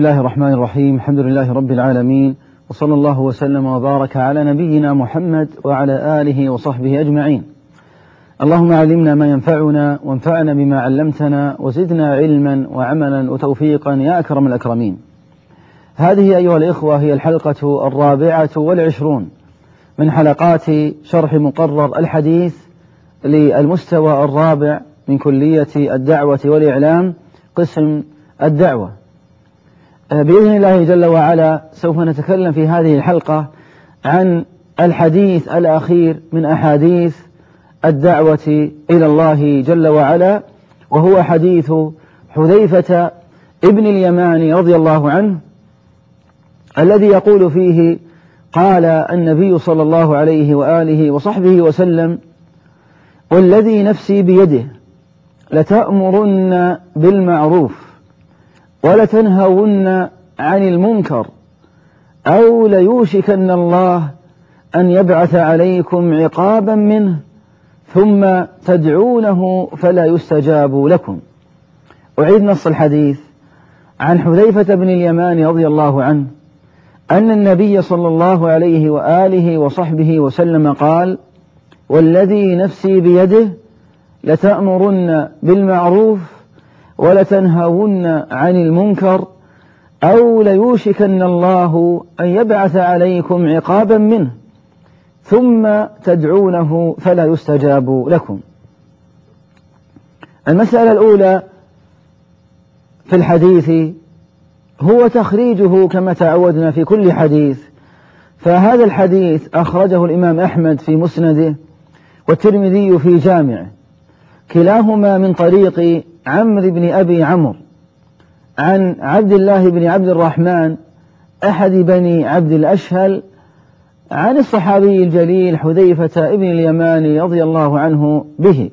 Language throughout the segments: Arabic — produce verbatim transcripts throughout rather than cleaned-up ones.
الله الرحمن الرحيم. الحمد لله رب العالمين، وصلى الله وسلم وبارك على نبينا محمد وعلى آله وصحبه أجمعين. اللهم علمنا ما ينفعنا وانفعنا بما علمتنا وزدنا علما وعملا وتوفيقا يا أكرم الأكرمين. هذه أيها الإخوة هي الحلقة الرابعة والعشرون من حلقات شرح مقرر الحديث للمستوى الرابع من كلية الدعوة والإعلام قسم الدعوة. بإذن الله جل وعلا سوف نتكلم في هذه الحلقة عن الحديث الأخير من أحاديث الدعوة إلى الله جل وعلا، وهو حديث حذيفة ابن اليمان رضي الله عنه، الذي يقول فيه: قال النبي صلى الله عليه وآله وصحبه وسلم: والذي نفسي بيده لتأمرن بالمعروف ولتنهون عن المنكر أو ليوشكن الله أن يبعث عليكم عقابا منه ثم تدعونه فلا يستجاب لكم. أعيد نص الحديث عن حذيفة بن اليمان رضي الله عنه أن النبي صلى الله عليه وآله وصحبه وسلم قال: والذي نفسي بيده لتأمرن بالمعروف ولتنهون عن المنكر أو ليوشكن الله أن يبعث عليكم عقابا منه ثم تدعونه فلا يستجاب لكم. المسألة الأولى في الحديث هو تخريجه كما تعودنا في كل حديث، فهذا الحديث أخرجه الإمام أحمد في مسنده والترمذي في جامعه، كلاهما من طريق عمرو بن أبي عمرو عن عبد الله بن عبد الرحمن أحد بني عبد الأشهل عن الصحابي الجليل حذيفة ابن اليمان رضي الله عنه به.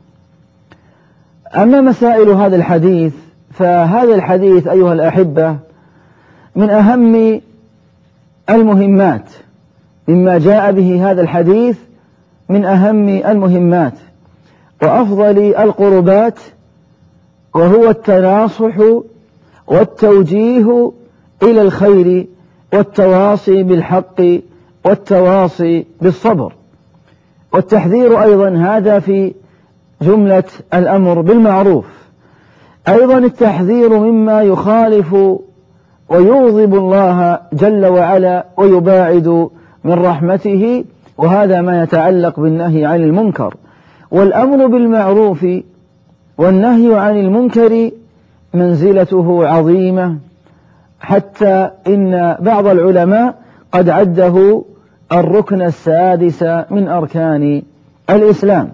أما مسائل هذا الحديث فهذا الحديث أيها الأحبة من أهم المهمات، مما جاء به هذا الحديث من أهم المهمات وأفضل القربات، وهو التناصح والتوجيه إلى الخير والتواصي بالحق والتواصي بالصبر، والتحذير أيضا هذا في جملة الأمر بالمعروف، أيضا التحذير مما يخالف ويغضب الله جل وعلا ويباعد من رحمته، وهذا ما يتعلق بالنهي عن المنكر. والأمر بالمعروف والنهي عن المنكر منزلته عظيمة، حتى إن بعض العلماء قد عده الركن السادس من أركان الإسلام،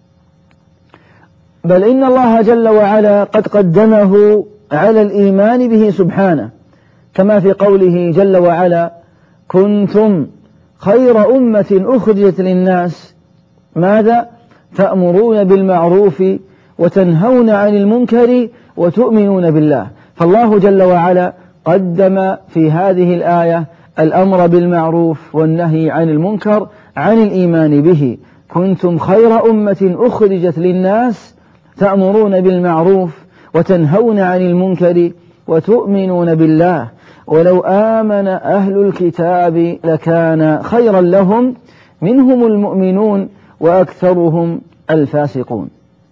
بل إن الله جل وعلا قد قدمه على الإيمان به سبحانه، كما في قوله جل وعلا: كنتم خير أمة أخرجت للناس ماذا؟ تأمرون بالمعروف وتنهون عن المنكر وتؤمنون بالله. فالله جل وعلا قدم في هذه الآية الأمر بالمعروف والنهي عن المنكر عن الإيمان به. كنتم خير أمة أخرجت للناس تأمرون بالمعروف وتنهون عن المنكر وتؤمنون بالله، ولو آمن أهل الكتاب لكان خيرا لهم منهم المؤمنون وأكثرهم الفاسقون.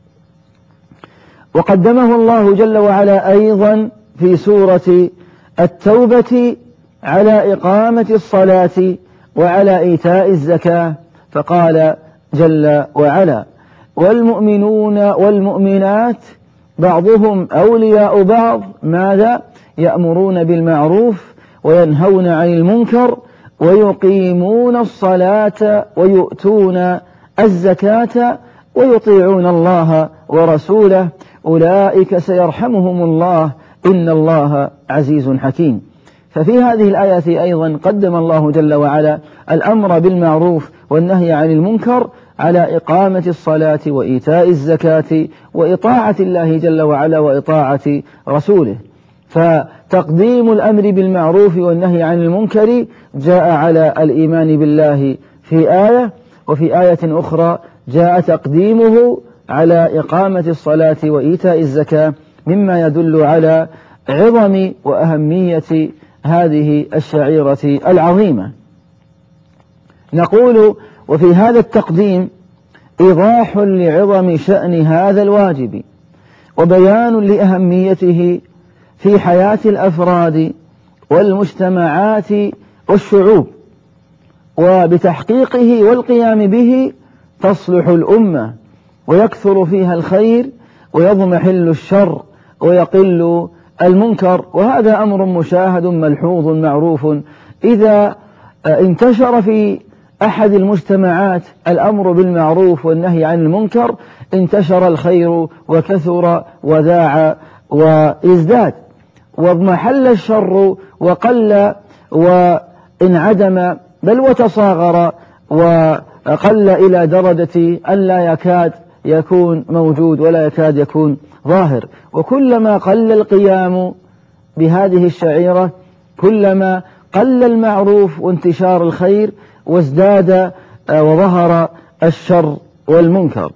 وقدمه الله جل وعلا أيضا في سورة التوبة على إقامة الصلاة وعلى إيتاء الزكاة، فقال جل وعلا: والمؤمنون والمؤمنات بعضهم أولياء بعض ماذا؟ يأمرون بالمعروف وينهون عن المنكر ويقيمون الصلاة ويؤتون الزكاة ويطيعون الله ورسوله أولئك سيرحمهم الله إن الله عزيز حكيم. ففي هذه الآية أيضا قدم الله جل وعلا الأمر بالمعروف والنهي عن المنكر على إقامة الصلاة وإيتاء الزكاة وإطاعة الله جل وعلا وإطاعة رسوله. فتقديم الأمر بالمعروف والنهي عن المنكر جاء على الإيمان بالله في آية، وفي آية أخرى جاء تقديمه على إقامة الصلاة وإيتاء الزكاة، مما يدل على عظم وأهمية هذه الشعيرة العظيمة. نقول وفي هذا التقديم إيضاح لعظم شأن هذا الواجب وبيان لأهميته في حياة الأفراد والمجتمعات والشعوب، وبتحقيقه والقيام به تصلح الأمة ويكثر فيها الخير ويضمحل الشر ويقل المنكر. وهذا أمر مشاهد ملحوظ معروف، إذا انتشر في أحد المجتمعات الأمر بالمعروف والنهي عن المنكر انتشر الخير وكثر وذاع وازداد، واضمحل الشر وقل وانعدم بل وتصاغر وقل إلى درجة أن لا يكاد يكون موجود ولا يكاد يكون ظاهر. وكلما قل القيام بهذه الشعيرة كلما قل المعروف وانتشار الخير وازداد وظهر الشر والمنكر.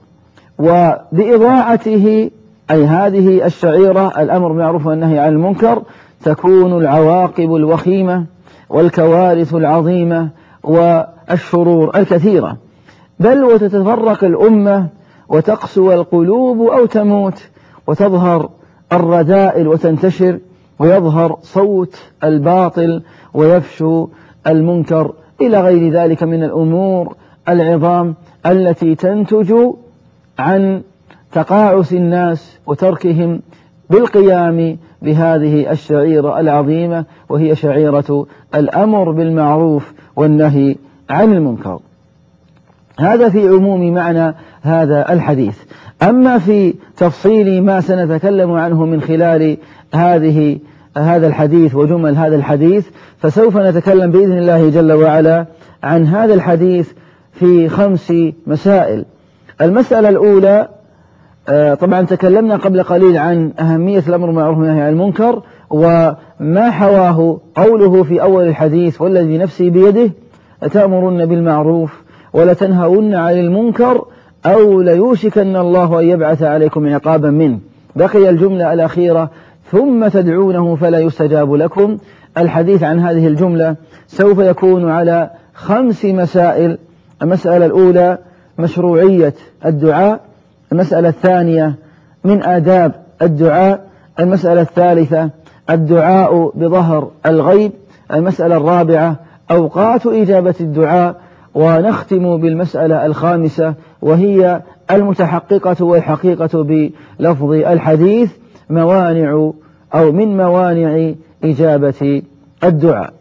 وبإضاعته أي هذه الشعيرة الأمر بالمعروف والنهي عن المنكر تكون العواقب الوخيمة والكوارث العظيمة والشرور الكثيرة، بل وتتفرق الأمة وتقسو القلوب أو تموت وتظهر الرذائل وتنتشر ويظهر صوت الباطل ويفشو المنكر إلى غير ذلك من الأمور العظام التي تنتج عن تقاعس الناس وتركهم بالقيام بهذه الشعيرة العظيمة، وهي شعيرة الأمر بالمعروف والنهي عن المنكر. هذا في عموم معنى هذا الحديث. أما في تفصيل ما سنتكلم عنه من خلال هذه هذا الحديث وجمل هذا الحديث فسوف نتكلم بإذن الله جل وعلا عن هذا الحديث في خمس مسائل. المسألة الأولى، طبعا تكلمنا قبل قليل عن أهمية الأمر بالمعروف والنهي عن المنكر وما حواه قوله في أول الحديث والذي نفسي بيده لتأمرن بالمعروف ولتنهون عن المنكر أو ليوشكن الله أن يبعث عليكم عقابا منه. بقي الجملة الأخيرة ثم تدعونه فلا يستجاب لكم. الحديث عن هذه الجملة سوف يكون على خمس مسائل. المسألة الأولى مشروعية الدعاء، المسألة الثانية من آداب الدعاء، المسألة الثالثة الدعاء بظهر الغيب، المسألة الرابعة أوقات إجابة الدعاء، ونختم بالمسألة الخامسة وهي المتحققة والحقيقة بلفظ الحديث موانع أو من موانع إجابة الدعاء.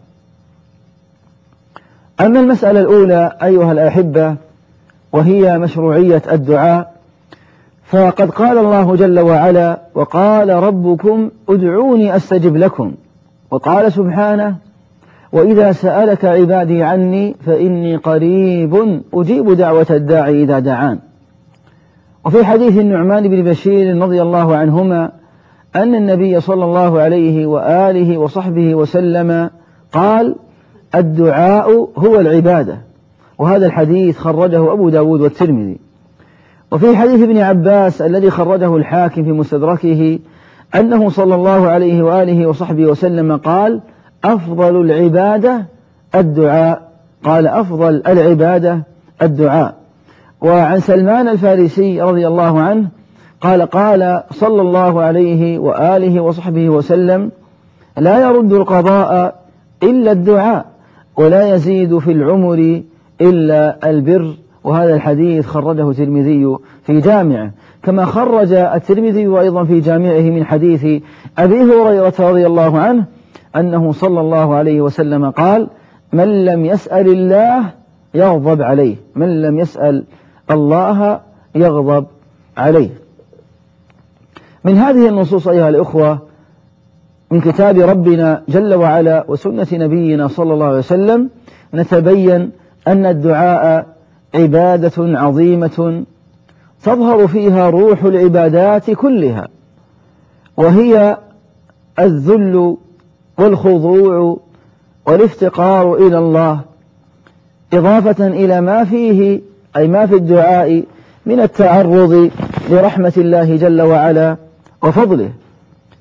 أما المسألة الأولى أيها الأحبة وهي مشروعية الدعاء، فقد قال الله جل وعلا وقال ربكم ادعوني أستجب لكم، وقال سبحانه وإذا سألك عبادي عني فإني قريب أجيب دعوة الداعي إذا دعان. وفي حديث النعمان بن بشير رضي الله عنهما أن النبي صلى الله عليه وآله وصحبه وسلم قال الدعاء هو العبادة، وهذا الحديث خرجه أبو داود والترمذي. وفي حديث ابن عباس الذي خرجه الحاكم في مستدركه أنه صلى الله عليه وآله وصحبه وسلم قال أفضل العبادة الدعاء، قال أفضل العبادة الدعاء. وعن سلمان الفارسي رضي الله عنه قال قال صلى الله عليه وآله وصحبه وسلم لا يرد القضاء إلا الدعاء ولا يزيد في العمر إلا البر. وهذا الحديث خرجه الترمذي في جامعه، كما خرج الترمذي أيضا في جامعه من حديث أبي هريرة رضي الله عنه أنه صلى الله عليه وسلم قال من لم يسأل الله يغضب عليه، من لم يسأل الله يغضب عليه. من هذه النصوص أيها الأخوة من كتاب ربنا جل وعلا وسنة نبينا صلى الله عليه وسلم نتبين أن الدعاء عبادة عظيمة تظهر فيها روح العبادات كلها، وهي الذل والخضوع والافتقار إلى الله، إضافة إلى ما فيه أي ما في الدعاء من التعرض لرحمة الله جل وعلا وفضله.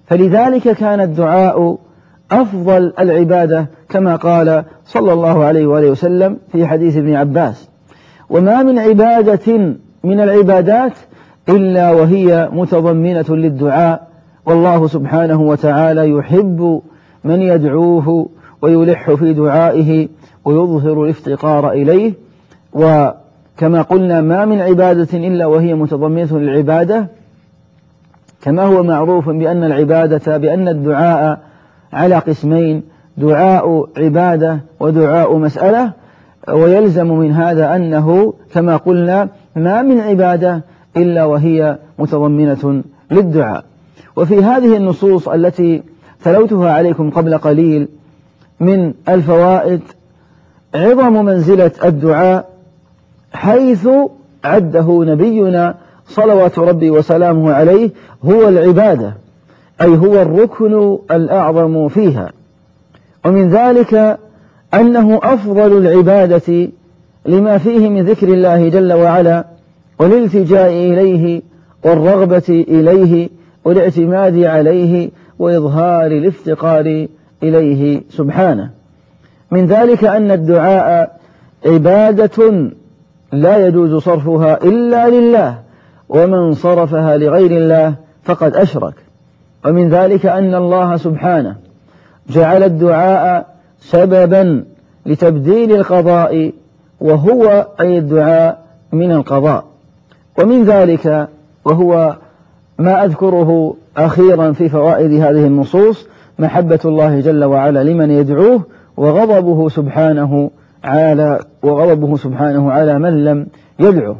فلذلك كان الدعاء أفضل العبادة كما قال صلى الله عليه وآله وسلم في حديث ابن عباس: وما من عبادة من العبادات إلا وهي متضمنة للدعاء، والله سبحانه وتعالى يحب من يدعوه ويلح في دعائه ويظهر الافتقار إليه. وكما قلنا ما من عبادة إلا وهي متضمنة للعبادة، كما هو معروف بأن العبادة بأن الدعاء على قسمين: دعاء عبادة ودعاء مسألة. ويلزم من هذا أنه كما قلنا ما من عبادة إلا وهي متضمنة للدعاء. وفي هذه النصوص التي تلوتها عليكم قبل قليل من الفوائد عظم منزلة الدعاء، حيث عده نبينا صلوات ربي وسلامه عليه هو العبادة، أي هو الركن الأعظم فيها. ومن ذلك أنه أفضل العبادة لما فيه من ذكر الله جل وعلا والالتجاء إليه والرغبة إليه والاعتماد عليه وإظهار الافتقار إليه سبحانه. من ذلك أن الدعاء عبادة لا يجوز صرفها إلا لله، ومن صرفها لغير الله فقد أشرك. ومن ذلك أن الله سبحانه جعل الدعاء سببا لتبديل القضاء، وهو أي الدعاء من القضاء. ومن ذلك وهو ما أذكره أخيرا في فوائد هذه النصوص محبة الله جل وعلا لمن يدعوه، وغضبه سبحانه على وغضبه سبحانه على من لم يدعه.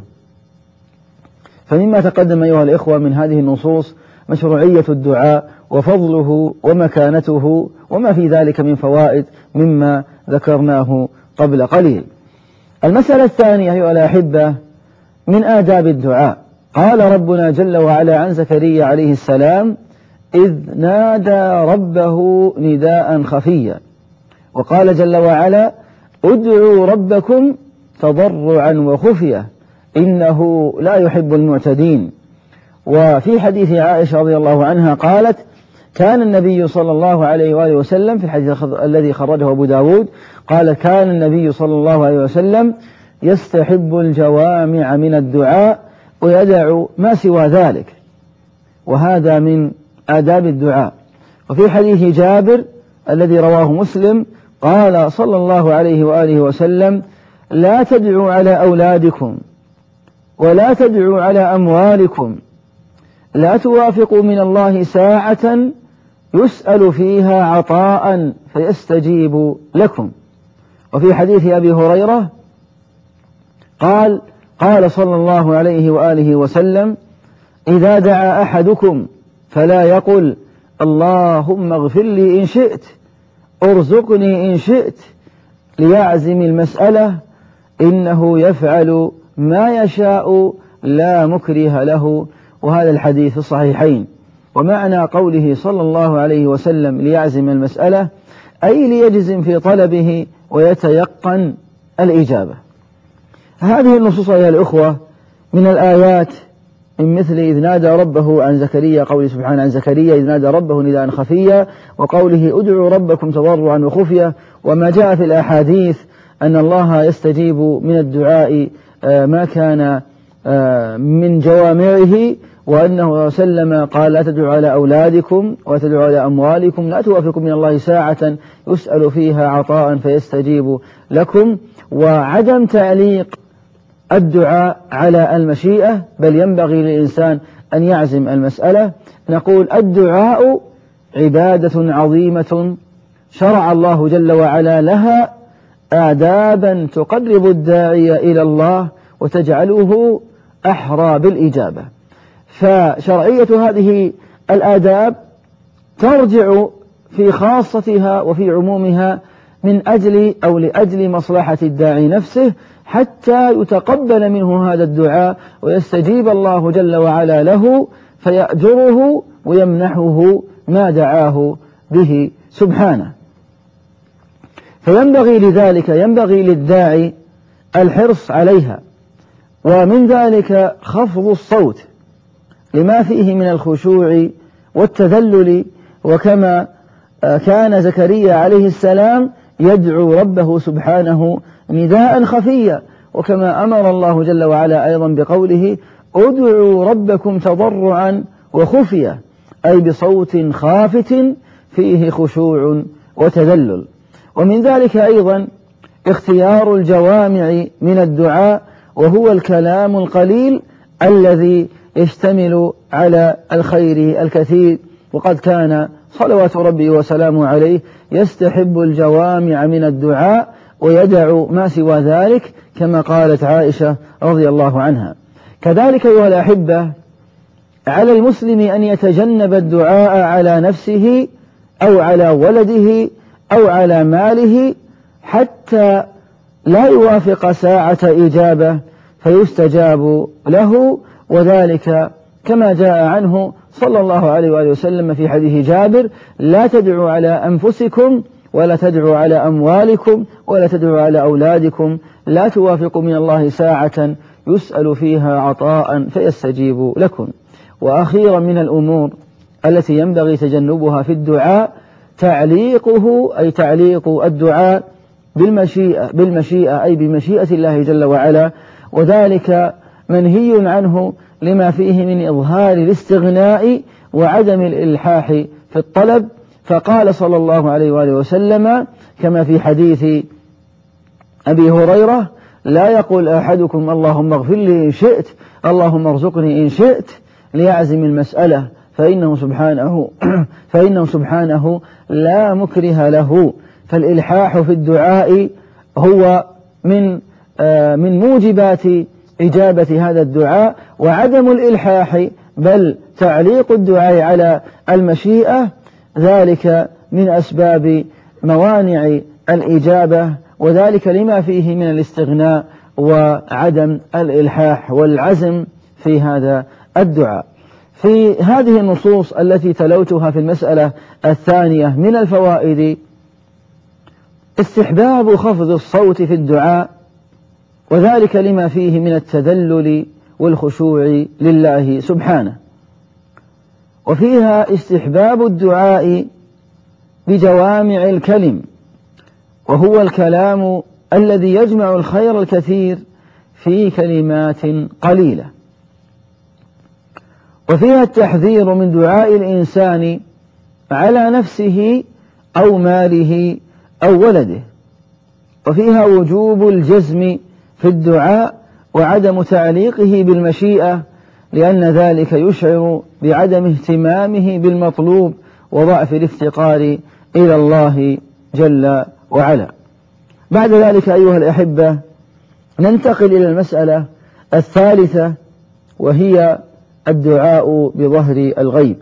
فمما تقدم أيها الإخوة من هذه النصوص مشروعية الدعاء وفضله ومكانته وما في ذلك من فوائد مما ذكرناه قبل قليل. المسألة الثانية أيها الأحبة من آداب الدعاء، قال ربنا جل وعلا عن زكريا عليه السلام: إذ نادى ربه نداء خفيا. وقال جل وعلا: ادعوا ربكم تضرعا وخفية إنه لا يحب المعتدين. وفي حديث عائشة رضي الله عنها قالت: كان النبي صلى الله عليه وآله وسلم في الحديث الذي خرجه أبو داود قال: كان النبي صلى الله عليه وسلم يستحب الجوامع من الدعاء ويدع ما سوى ذلك. وهذا من آداب الدعاء. وفي حديث جابر الذي رواه مسلم قال صلى الله عليه وآله وسلم: لا تدعوا على أولادكم ولا تدعوا على أموالكم، لا توافقوا من الله ساعة يسأل فيها عطاء فيستجيب لكم. وفي حديث أبي هريرة قال قال صلى الله عليه وآله وسلم: إذا دعا أحدكم فلا يقل اللهم اغفر لي إن شئت ارزقني إن شئت، ليعزم المسألة، إنه يفعل ما يشاء لا مكره له. وهذا الحديث في الصحيحين. ومعنى قوله صلى الله عليه وسلم ليعزم المسألة أي ليجزم في طلبه ويتيقن الإجابة. هذه النصوص أيها الأخوة من الآيات من مثل إذ نادى ربه عن زكريا، قوله سبحانه عن زكريا إذ نادى ربه نداء خفيا، وقوله ادعوا ربكم تضرعا وخفيا. وما جاء في الأحاديث أن الله يستجيب من الدعاء ما كان من جوامعه، وأنه سلم قال: لا تدعوا على أولادكم ولا تدعوا على أموالكم، لا توافقوا من الله ساعة يسأل فيها عطاء فيستجيب لكم. وعدم تعليق الدعاء على المشيئة، بل ينبغي للإنسان أن يعزم المسألة. نقول الدعاء عبادة عظيمة شرع الله جل وعلا لها آدابا تقرب الداعي إلى الله وتجعله أحرى بالإجابة. فشرعية هذه الآداب ترجع في خاصتها وفي عمومها من أجل أو لأجل مصلحة الداعي نفسه، حتى يتقبل منه هذا الدعاء ويستجيب الله جل وعلا له فيأجره ويمنحه ما دعاه به سبحانه. فينبغي لذلك ينبغي للداعي الحرص عليها. ومن ذلك خفض الصوت لما فيه من الخشوع والتذلل وكما كان زكريا عليه السلام يدعو ربه سبحانه نداء خفيا، وكما أمر الله جل وعلا أيضا بقوله ادعوا ربكم تضرعا وخفيا، أي بصوت خافت فيه خشوع وتذلل. ومن ذلك أيضا اختيار الجوامع من الدعاء، وهو الكلام القليل الذي يشتمل على الخير الكثير، وقد كان صلوات ربي وسلامه عليه يستحب الجوامع من الدعاء ويدع ما سوى ذلك، كما قالت عائشة رضي الله عنها. كذلك أيها الأحبة، على المسلم أن يتجنب الدعاء على نفسه أو على ولده أو على ماله حتى لا يوافق ساعة إجابة فيستجاب له، وذلك كما جاء عنه صلى الله عليه وآله وسلم في حديث جابر: لا تدعوا على أنفسكم ولا تدعوا على أموالكم ولا تدعوا على أولادكم، لا توافقوا من الله ساعة يسأل فيها عطاء فيستجيب لكم. وأخيرا من الأمور التي ينبغي تجنبها في الدعاء تعليقه، أي تعليق الدعاء بالمشيئة بالمشيئة أي بمشيئة الله جل وعلا، وذلك منهي عنه لما فيه من إظهار الاستغناء وعدم الإلحاح في الطلب. فقال صلى الله عليه وآله وسلم كما في حديث أبي هريرة: لا يقول أحدكم اللهم اغفر لي إن شئت، اللهم ارزقني إن شئت، ليعزم المسألة، فإنه سبحانه فإنه سبحانه لا مكره له. فالإلحاح في الدعاء هو من من موجبات إجابة هذا الدعاء، وعدم الإلحاح بل تعليق الدعاء على المشيئة ذلك من أسباب موانع الإجابة، وذلك لما فيه من الاستغناء وعدم الإلحاح والعزم في هذا الدعاء. في هذه النصوص التي تلوتها في المسألة الثانية من الفوائد استحباب خفض الصوت في الدعاء، وذلك لما فيه من التذلل والخشوع لله سبحانه. وفيها استحباب الدعاء بجوامع الكلم، وهو الكلام الذي يجمع الخير الكثير في كلمات قليلة. وفيها التحذير من دعاء الإنسان على نفسه أو ماله أو ولده. وفيها وجوب الجزم في الدعاء وعدم تعليقه بالمشيئة، لأن ذلك يشعر بعدم اهتمامه بالمطلوب وضعف الافتقار إلى الله جل وعلا. بعد ذلك أيها الأحبة ننتقل إلى المسألة الثالثة، وهي الدعاء بظهر الغيب.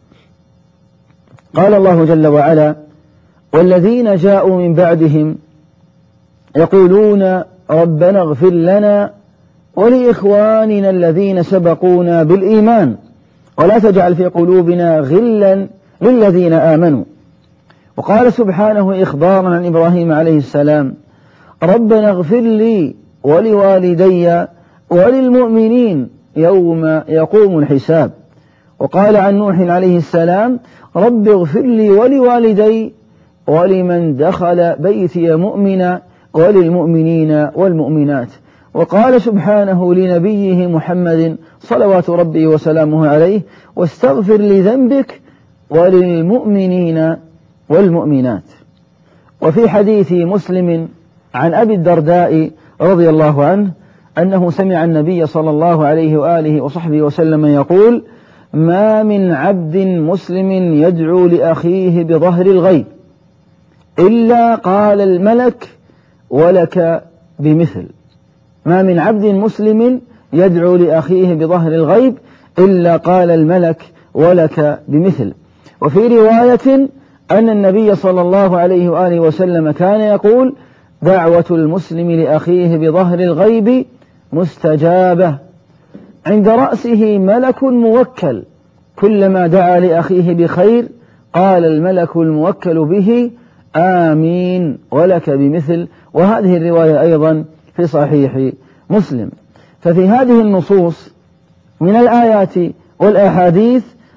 قال الله جل وعلا: والذين جاءوا من بعدهم يقولون ربنا اغفر لنا ولإخواننا الذين سبقونا بالإيمان ولا تجعل في قلوبنا غلا للذين آمنوا. وقال سبحانه إخبارا عن إبراهيم عليه السلام: ربنا اغفر لي ولوالدي وللمؤمنين يوم يقوم الحساب. وقال عن نوح عليه السلام: رب اغفر لي ولوالدي ولمن دخل بيتي مؤمنا وللمؤمنين والمؤمنات. وقال سبحانه لنبيه محمد صلوات ربي وسلامه عليه: واستغفر لذنبك وللمؤمنين والمؤمنات. وفي حديث مسلم عن أبي الدرداء رضي الله عنه أنه سمع النبي صلى الله عليه وآله وصحبه وسلم يقول: ما من عبد مسلم يدعو لأخيه بظهر الغيب إلا قال الملك ولك بمثل. ما من عبد مسلم يدعو لأخيه بظهر الغيب إلا قال الملك ولك بمثل. وفي رواية أن النبي صلى الله عليه وآله وسلم كان يقول: دعوة المسلم لأخيه بظهر الغيب مستجابة، عند رأسه ملك موكل، كلما دعا لأخيه بخير قال الملك الموكل به: آمين ولك بمثل. وهذه الرواية أيضا في صحيح مسلم. ففي هذه النصوص من الآيات والأحاديث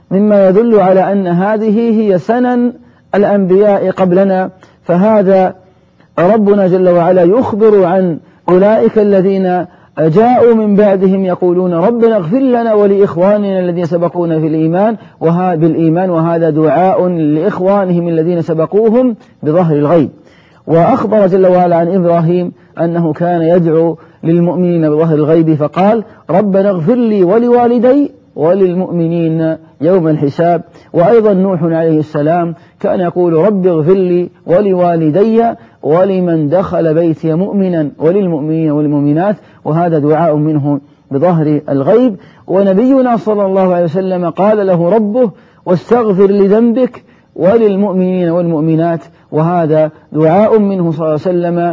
مما يدل على أن هذه هي سنن الأنبياء قبلنا. فهذا ربنا جل وعلا يخبر عن أولئك الذين جاءوا من بعدهم يقولون ربنا اغفر لنا ولإخواننا الذين سبقونا في الإيمان وها بالإيمان، وهذا دعاء لإخوانهم الذين سبقوهم بظهر الغيب. وأخبر جل وعلا عن إبراهيم أنه كان يدعو للمؤمنين بظهر الغيب فقال ربنا اغفر لي ولوالدي وللمؤمنين يوم الحساب. وأيضا نوح عليه السلام كان يقول رب اغفر لي ولوالدي ولمن دخل بيتي مؤمنا وللمؤمنين والمؤمنات، وهذا دعاء منه بظهر الغيب. ونبينا صلى الله عليه وسلم قال له ربه واستغفر لذنبك وللمؤمنين والمؤمنات، وهذا دعاء منه صلى الله عليه وسلم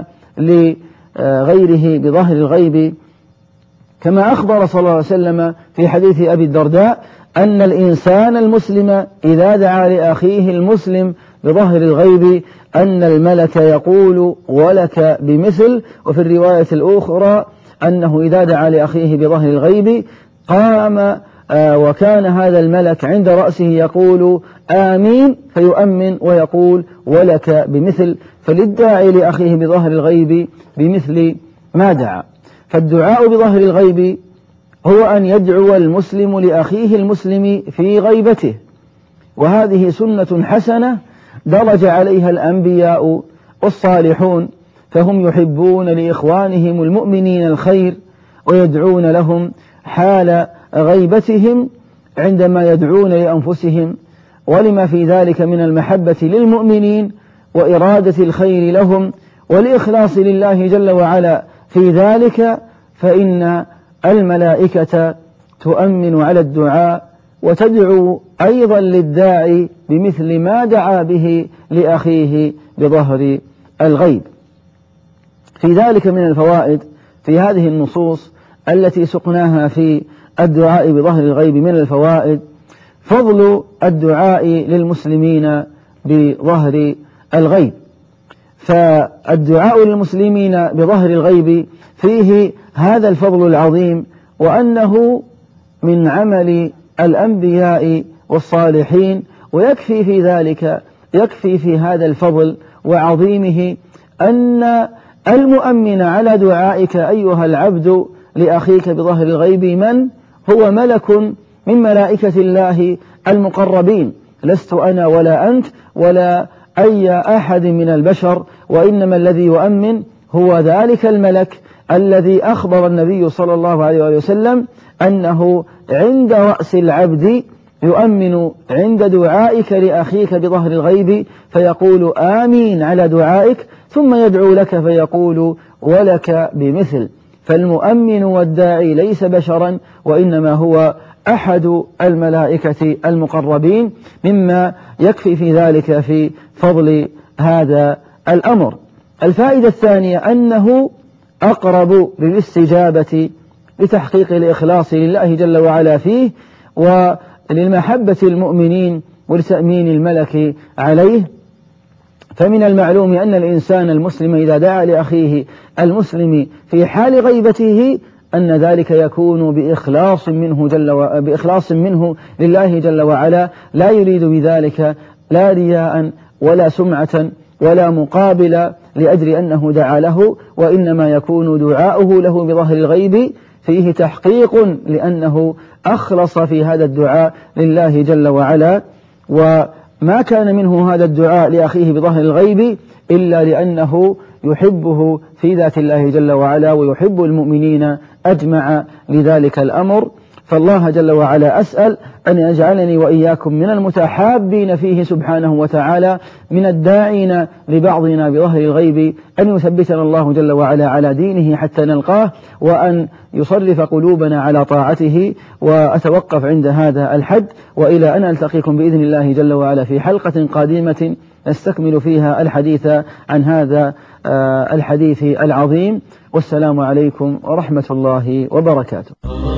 لغيره بظهر الغيب. كما أخبر صلى الله عليه وسلم في حديث أبي الدرداء أن الإنسان المسلم إذا دعا لأخيه المسلم بظهر الغيب أن الملك يقول ولك بمثل. وفي الرواية الأخرى أنه إذا دعا لأخيه بظهر الغيب قام وكان هذا الملك عند رأسه يقول آمين فيؤمن ويقول ولك بمثل. فللداعي لأخيه بظهر الغيب بمثل ما دعا. فالدعاء بظهر الغيب هو أن يدعو المسلم لأخيه المسلم في غيبته، وهذه سنة حسنة درج عليها الأنبياء والصالحون، فهم يحبون لإخوانهم المؤمنين الخير ويدعون لهم حال غيبتهم عندما يدعون لأنفسهم، ولما في ذلك من المحبة للمؤمنين وإرادة الخير لهم والإخلاص لله جل وعلا في ذلك، فإن الملائكة تؤمن على الدعاء وتدعو أيضا للداعي بمثل ما دعا به لأخيه بظهر الغيب. في ذلك من الفوائد في هذه النصوص التي سقناها في الدعاء بظهر الغيب من الفوائد فضل الدعاء للمسلمين بظهر الغيب. فالدعاء للمسلمين بظهر الغيب فيه هذا الفضل العظيم، وأنه من عمل الأنبياء والصالحين. ويكفي في ذلك يكفي في هذا الفضل وعظيمه أن المؤمن على دعائك أيها العبد لأخيك بظهر الغيب من هو ملك من ملائكة الله المقربين، لست أنا ولا أنت ولا أي أحد من البشر، وإنما الذي يؤمن هو ذلك الملك الذي أخبر النبي صلى الله عليه وسلم أنه عند رأس العبد يؤمن عند دعائك لأخيك بظهر الغيب فيقول آمين على دعائك، ثم يدعو لك فيقول ولك بمثل. فالمؤمن والداعي ليس بشرا، وإنما هو أحد الملائكة المقربين، مما يكفي في ذلك في فضل هذا الأمر. الفائدة الثانية أنه أقرب للاستجابة لتحقيق الإخلاص لله جل وعلا فيه، وللمحبة المؤمنين ولتأمين الملك عليه. فمن المعلوم أن الإنسان المسلم إذا دعا لأخيه المسلم في حال غيبته أن ذلك يكون بإخلاص منه جل و... بإخلاص منه لله جل وعلا، لا يريد بذلك لا رياء ولا سمعة ولا مقابل لأجل أنه دعا له، وإنما يكون دعاؤه له بظهر الغيب فيه تحقيق لأنه أخلص في هذا الدعاء لله جل وعلا. وما كان منه هذا الدعاء لأخيه بظهر الغيب إلا لأنه يحبه في ذات الله جل وعلا ويحب المؤمنين أجمع لذلك الأمر. فالله جل وعلا أسأل أن يجعلني وإياكم من المتحابين فيه سبحانه وتعالى، من الداعين لبعضنا بظهر الغيب، أن يثبتنا الله جل وعلا على دينه حتى نلقاه، وأن يصرف قلوبنا على طاعته. وأتوقف عند هذا الحد، وإلى أن ألتقيكم بإذن الله جل وعلا في حلقة قادمة نستكمل فيها الحديث عن هذا الحديث العظيم. والسلام عليكم ورحمة الله وبركاته.